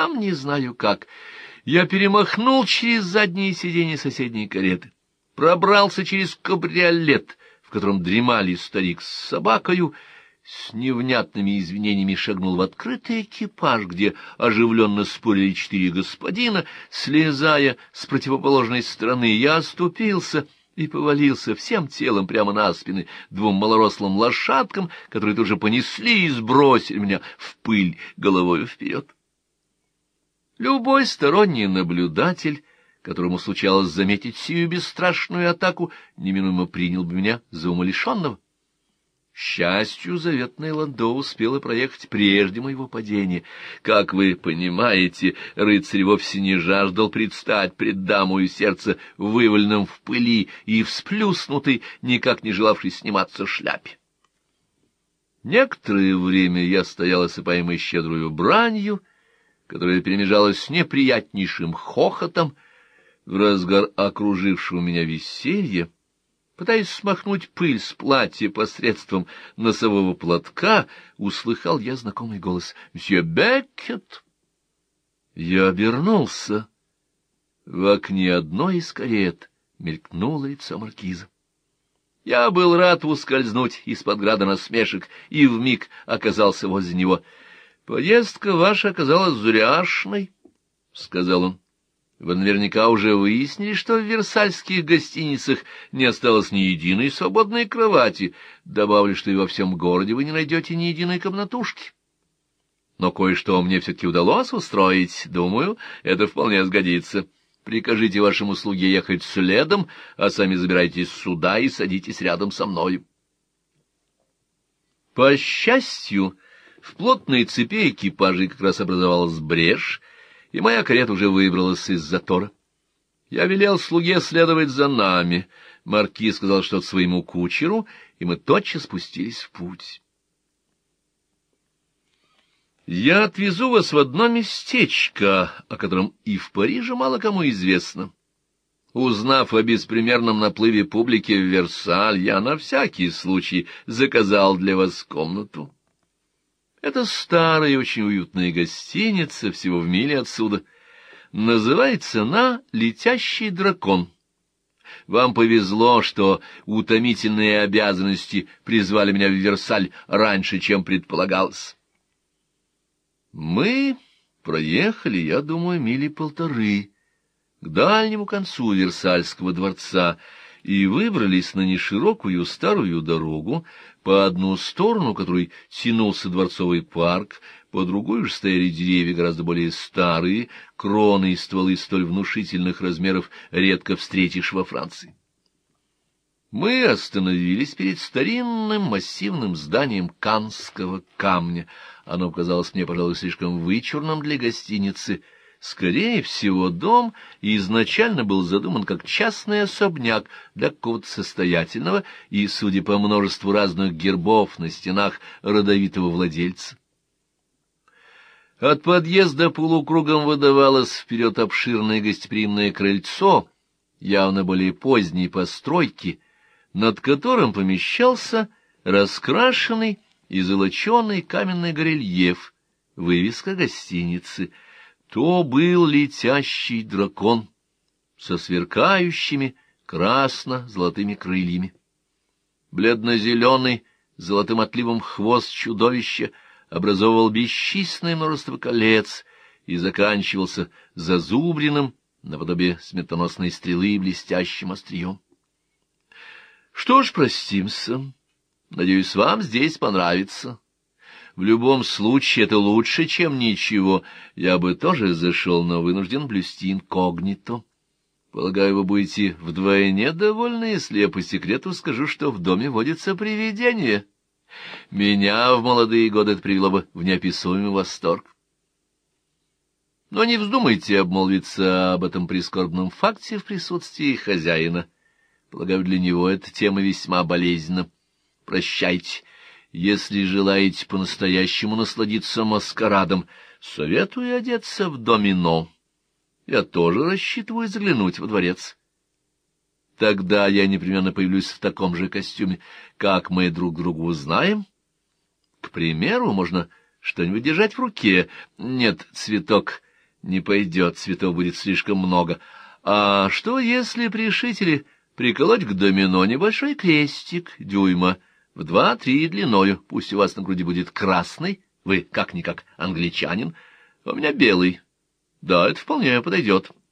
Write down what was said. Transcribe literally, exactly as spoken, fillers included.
сам не знаю как. Я перемахнул через задние сиденья соседней кареты, пробрался через кабриолет, в котором дремали старик с собакою, с невнятными извинениями шагнул в открытый экипаж, где оживленно спорили четыре господина. Слезая с противоположной стороны, я оступился и повалился всем телом прямо на спины двум малорослым лошадкам, которые тут же понесли и сбросили меня в пыль головою вперед. Любой сторонний наблюдатель, которому случалось заметить сию бесстрашную атаку, неминуемо принял бы меня за умалишенного. К счастью, заветное ландо успело проехать прежде моего падения. Как вы понимаете, рыцарь вовсе не жаждал предстать пред дамою сердца, вываленным в пыли и всплюснутой, никак не желавшей сниматься шляпе. Некоторое время я стоял осыпаемый щедрую бранью, которая перемежалась с неприятнейшим хохотом. В разгар окружившего меня веселья, пытаясь смахнуть пыль с платья посредством носового платка, услыхал я знакомый голос: «Мсье Беккет!» Я обернулся. В окне одной из карет мелькнуло лицо маркиза. Я был рад ускользнуть из-под града насмешек и вмиг оказался возле него. «Поездка ваша оказалась зряшной», — сказал он. «Вы наверняка уже выяснили, что в версальских гостиницах не осталось ни единой свободной кровати. Добавлю, что и во всем городе вы не найдете ни единой комнатушки. Но кое-что мне все-таки удалось устроить. Думаю, это вполне сгодится. Прикажите вашему слуге ехать следом, а сами забирайтесь сюда и садитесь рядом со мною». По счастью, в плотной цепи экипажей как раз образовалась брешь, и моя карета уже выбралась из затора. Я велел слуге следовать за нами. Маркиз сказал что-то своему кучеру, и мы тотчас спустились в путь. Я отвезу вас в одно местечко, о котором и в Париже мало кому известно. Узнав о беспримерном наплыве публики в Версаль, я на всякий случай заказал для вас комнату. Это старая и очень уютная гостиница, всего в миле отсюда. Называется она «Летящий дракон». Вам повезло, что утомительные обязанности призвали меня в Версаль раньше, чем предполагалось. Мы проехали, я думаю, мили полторы к дальнему концу Версальского дворца и выбрались на неширокую старую дорогу, по одну сторону которой тянулся дворцовый парк, по другую же стояли деревья гораздо более старые, кроны и стволы столь внушительных размеров редко встретишь во Франции. Мы остановились перед старинным массивным зданием канского камня. Оно показалось мне, пожалуй, слишком вычурным для гостиницы. Скорее всего, дом изначально был задуман как частный особняк для какого-то состоятельного и, судя по множеству разных гербов на стенах, родовитого владельца. От подъезда полукругом выдавалось вперед обширное гостеприимное крыльцо, явно более поздней постройки, над которым помещался раскрашенный и золоченый каменный горельеф, вывеска гостиницы. То был летящий дракон со сверкающими красно-золотыми крыльями. Бледно-зеленый с золотым отливом хвост чудовища образовывал бесчисленное множество колец и заканчивался зазубренным, наподобие смертоносной стрелы, блестящим острием. Что ж, простимся. Надеюсь, вам здесь понравится. В любом случае, это лучше, чем ничего. Я бы тоже зашел, но вынужден блюсти инкогнито. Полагаю, вы будете вдвойне довольны, если я по секрету скажу, что в доме водится привидение. Меня в молодые годы это привело бы в неописуемый восторг. Но не вздумайте обмолвиться об этом прискорбном факте в присутствии хозяина. Полагаю, для него эта тема весьма болезненна. Прощайте. Если желаете по-настоящему насладиться маскарадом, советую одеться в домино. Я тоже рассчитываю заглянуть во дворец. Тогда я непременно появлюсь в таком же костюме. Как мы друг друга узнаем? К примеру, можно что-нибудь держать в руке. Нет, цветок Не пойдет, цветов будет слишком много. А что, если пришители приколоть к домино небольшой крестик дюйма в два-три длиною? Пусть у вас на груди будет красный, вы как-никак англичанин, а у меня белый. Да, это вполне подойдет.